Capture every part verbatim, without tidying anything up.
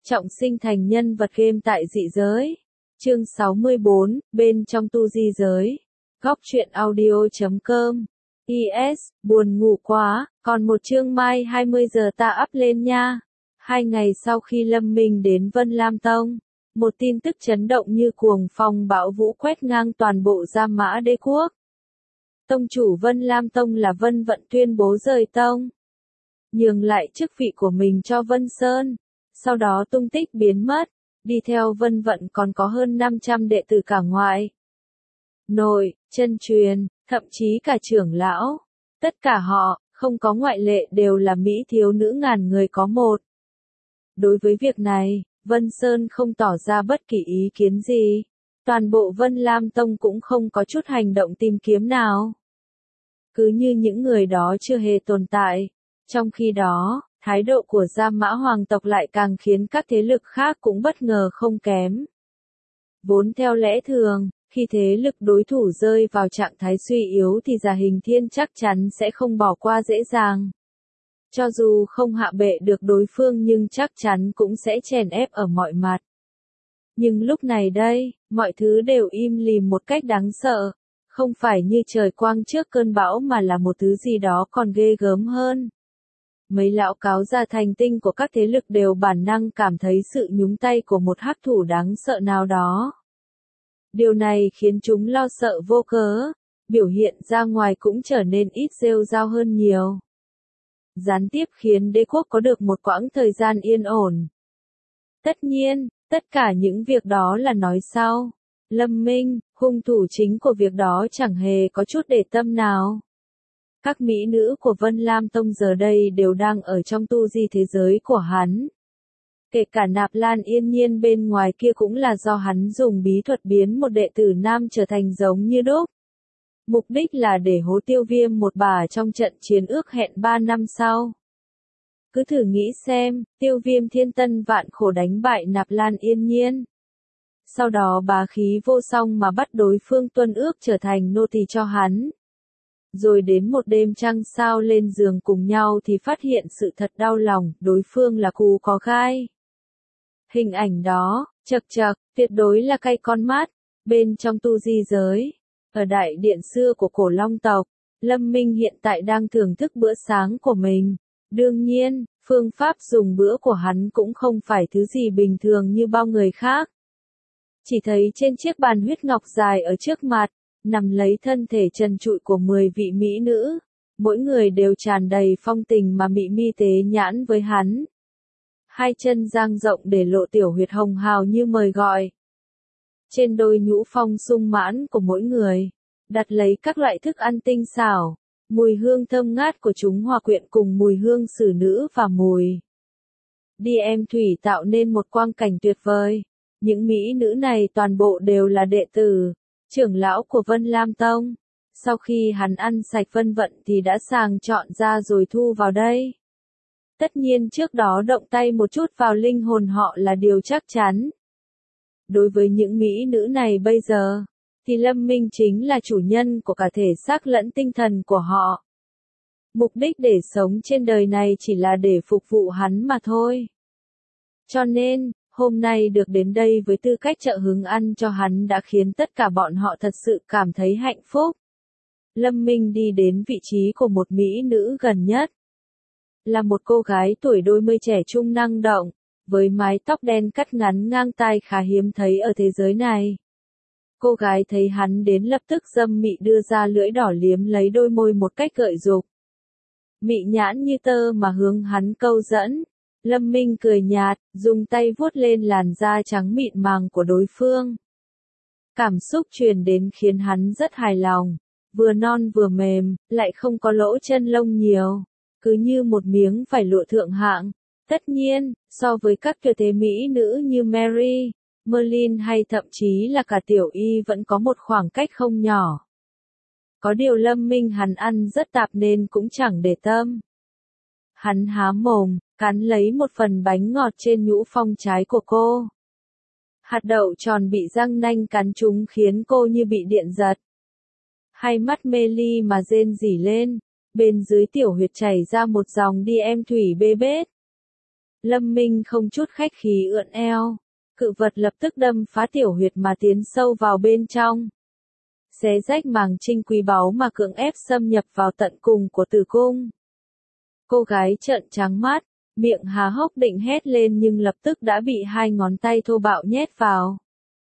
Trọng sinh thành nhân vật game tại dị giới. Chương sáu mươi bốn, bên trong tu di giới. Góc truyện audio chấm com. Is, buồn ngủ quá, còn một chương mai hai mươi giờ ta up lên nha. Hai ngày sau khi Lâm Minh đến Vân Lam Tông, một tin tức chấn động như cuồng phong bão vũ quét ngang toàn bộ Gia Mã Đế quốc. Tông chủ Vân Lam Tông là Vân Vận tuyên bố rời tông, nhường lại chức vị của mình cho Vân Sơn, sau đó tung tích biến mất, đi theo Vân Vận còn có hơn năm trăm đệ tử cả ngoại, nội, chân truyền, thậm chí cả trưởng lão. Tất cả họ, không có ngoại lệ đều là mỹ thiếu nữ ngàn người có một. Đối với việc này, Vân Sơn không tỏ ra bất kỳ ý kiến gì. Toàn bộ Vân Lam Tông cũng không có chút hành động tìm kiếm nào. Cứ như những người đó chưa hề tồn tại. Trong khi đó, thái độ của Gia Mã hoàng tộc lại càng khiến các thế lực khác cũng bất ngờ không kém. Vốn theo lẽ thường, khi thế lực đối thủ rơi vào trạng thái suy yếu thì Già Hình Thiên chắc chắn sẽ không bỏ qua dễ dàng. Cho dù không hạ bệ được đối phương nhưng chắc chắn cũng sẽ chèn ép ở mọi mặt. Nhưng lúc này đây, mọi thứ đều im lìm một cách đáng sợ. Không phải như trời quang trước cơn bão mà là một thứ gì đó còn ghê gớm hơn. Mấy lão cáo già thành tinh của các thế lực đều bản năng cảm thấy sự nhúng tay của một hắc thủ đáng sợ nào đó. Điều này khiến chúng lo sợ vô cớ, biểu hiện ra ngoài cũng trở nên ít rêu rao hơn nhiều. Gián tiếp khiến đế quốc có được một quãng thời gian yên ổn. Tất nhiên, tất cả những việc đó là nói sau. Lâm Minh, hung thủ chính của việc đó chẳng hề có chút để tâm nào. Các mỹ nữ của Vân Lam Tông giờ đây đều đang ở trong tu di thế giới của hắn. Kể cả Nạp Lan Yên Nhiên bên ngoài kia cũng là do hắn dùng bí thuật biến một đệ tử nam trở thành giống như đúc. Mục đích là để hố Tiêu Viêm một bà trong trận chiến ước hẹn ba năm sau. Cứ thử nghĩ xem, Tiêu Viêm thiên tân vạn khổ đánh bại Nạp Lan Yên Nhiên. Sau đó bá khí vô song mà bắt đối phương tuân ước trở thành nô tỳ cho hắn. Rồi đến một đêm trăng sao lên giường cùng nhau thì phát hiện sự thật đau lòng, đối phương là cù có gai. Hình ảnh đó, chật chật, tuyệt đối là cay con mắt. Bên trong tu di giới, ở đại điện xưa của cổ Long tộc, Lâm Minh hiện tại đang thưởng thức bữa sáng của mình. Đương nhiên, phương pháp dùng bữa của hắn cũng không phải thứ gì bình thường như bao người khác. Chỉ thấy trên chiếc bàn huyết ngọc dài ở trước mặt, nằm lấy thân thể trần trụi của mười vị mỹ nữ. Mỗi người đều tràn đầy phong tình mà mị mi tế nhãn với hắn. Hai chân dang rộng để lộ tiểu huyệt hồng hào như mời gọi. Trên đôi nhũ phong sung mãn của mỗi người, đặt lấy các loại thức ăn tinh xảo. Mùi hương thơm ngát của chúng hòa quyện cùng mùi hương xử nữ và mùi đi em thủy tạo nên một quang cảnh tuyệt vời. Những mỹ nữ này toàn bộ đều là đệ tử, trưởng lão của Vân Lam Tông. Sau khi hắn ăn sạch Vân Vận thì đã sàng chọn ra rồi thu vào đây. Tất nhiên trước đó động tay một chút vào linh hồn họ là điều chắc chắn. Đối với những mỹ nữ này bây giờ, thì Lâm Minh chính là chủ nhân của cả thể xác lẫn tinh thần của họ. Mục đích để sống trên đời này chỉ là để phục vụ hắn mà thôi. Cho nên, hôm nay được đến đây với tư cách trợ hứng ăn cho hắn đã khiến tất cả bọn họ thật sự cảm thấy hạnh phúc. Lâm Minh đi đến vị trí của một mỹ nữ gần nhất. Là một cô gái tuổi đôi mươi trẻ trung năng động, với mái tóc đen cắt ngắn ngang tai khá hiếm thấy ở thế giới này. Cô gái thấy hắn đến lập tức dâm mị đưa ra lưỡi đỏ liếm lấy đôi môi một cách gợi dục. Mị nhãn như tơ mà hướng hắn câu dẫn. Lâm Minh cười nhạt, dùng tay vuốt lên làn da trắng mịn màng của đối phương. Cảm xúc truyền đến khiến hắn rất hài lòng. Vừa non vừa mềm, lại không có lỗ chân lông nhiều. Cứ như một miếng vải lụa thượng hạng. Tất nhiên, so với các kiều thế mỹ nữ như Mary, Merlin hay thậm chí là cả Tiểu Y vẫn có một khoảng cách không nhỏ. Có điều Lâm Minh hắn ăn rất tạp nên cũng chẳng để tâm. Hắn há mồm, cắn lấy một phần bánh ngọt trên nhũ phong trái của cô. Hạt đậu tròn bị răng nanh cắn trúng khiến cô như bị điện giật. Hai mắt mê ly mà rên rỉ lên, bên dưới tiểu huyệt chảy ra một dòng đi em thủy bê bết. Lâm Minh không chút khách khí ưỡn eo. Cự vật lập tức đâm phá tiểu huyệt mà tiến sâu vào bên trong. Xé rách màng trinh quý báu mà cưỡng ép xâm nhập vào tận cùng của tử cung. Cô gái trợn trắng mắt, miệng há hốc định hét lên nhưng lập tức đã bị hai ngón tay thô bạo nhét vào.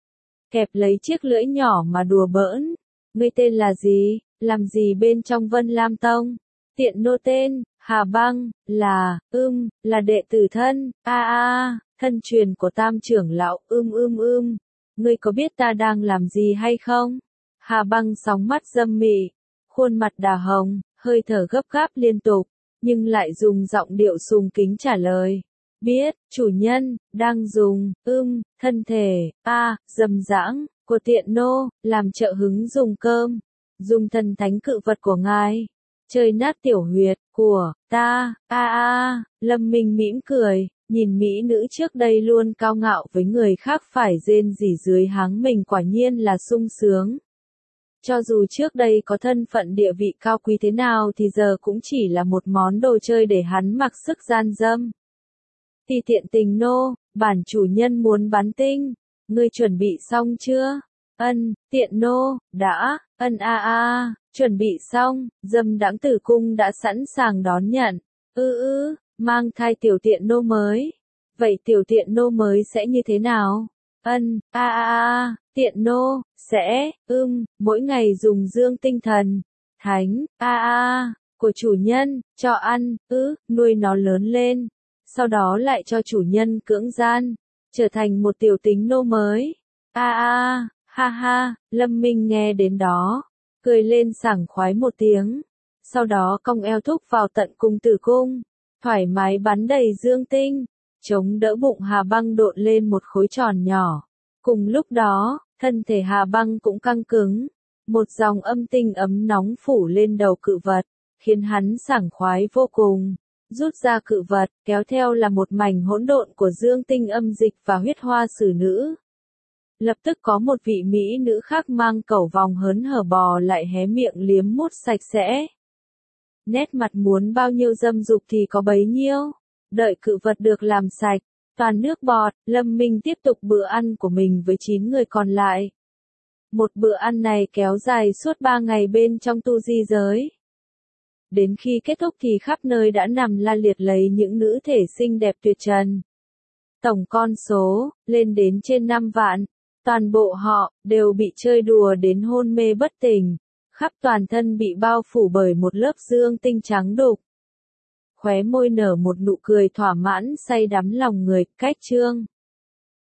Kẹp lấy chiếc lưỡi nhỏ mà đùa bỡn. Ngươi tên là gì, làm gì bên trong Vân Lam Tông? Tiện nô tên, Hà Băng, là, ưm, là đệ tử thân, a a, thân truyền của tam trưởng lão, ưm ưm ưm. Ngươi có biết ta đang làm gì hay không? Hà Băng sóng mắt dâm mị, khuôn mặt đà hồng, hơi thở gấp gáp liên tục, nhưng lại dùng giọng điệu sùng kính trả lời. Biết, chủ nhân, đang dùng, ưm, thân thể, a, dâm dãng, của tiện nô, làm trợ hứng dùng cơm, dùng thần thánh cự vật của ngài, chơi nát tiểu huyệt, của, ta, a a, Lâm Minh mỉm cười, nhìn mỹ nữ trước đây luôn cao ngạo với người khác phải rên rỉ dưới háng mình quả nhiên là sung sướng. Cho dù trước đây có thân phận địa vị cao quý thế nào thì giờ cũng chỉ là một món đồ chơi để hắn mặc sức gian dâm. Thì tiện tình nô, bản chủ nhân muốn bắn tinh, ngươi chuẩn bị xong chưa? Ân, tiện nô, đã, ân a a, chuẩn bị xong, dâm đãng tử cung đã sẵn sàng đón nhận. Ư ư, mang thai tiểu tiện nô mới. Vậy tiểu tiện nô mới sẽ như thế nào? Ân, a a a, tiện nô, sẽ, ưm, mỗi ngày dùng dương tinh thần, thánh, a a, của chủ nhân, cho ăn, ư, nuôi nó lớn lên. Sau đó lại cho chủ nhân cưỡng gian, trở thành một tiểu tính nô mới. A a, ha ha, Lâm Minh nghe đến đó, cười lên sảng khoái một tiếng. Sau đó cong eo thúc vào tận cung tử cung, thoải mái bắn đầy dương tinh, chống đỡ bụng Hà Băng độn lên một khối tròn nhỏ. Cùng lúc đó, thân thể Hà Băng cũng căng cứng, một dòng âm tinh ấm nóng phủ lên đầu cự vật, khiến hắn sảng khoái vô cùng. Rút ra cự vật, kéo theo là một mảnh hỗn độn của dương tinh âm dịch và huyết hoa xử nữ. Lập tức có một vị mỹ nữ khác mang cẩu vòng hớn hở bò lại hé miệng liếm mút sạch sẽ. Nét mặt muốn bao nhiêu dâm dục thì có bấy nhiêu. Đợi cự vật được làm sạch, toàn nước bọt, Lâm Minh tiếp tục bữa ăn của mình với chín người còn lại. Một bữa ăn này kéo dài suốt ba ngày bên trong tu di giới. Đến khi kết thúc thì khắp nơi đã nằm la liệt lấy những nữ thể xinh đẹp tuyệt trần. Tổng con số, lên đến trên năm vạn. Toàn bộ họ, đều bị chơi đùa đến hôn mê bất tỉnh. Khắp toàn thân bị bao phủ bởi một lớp dương tinh trắng đục. Khóe môi nở một nụ cười thỏa mãn say đắm lòng người, cách chương.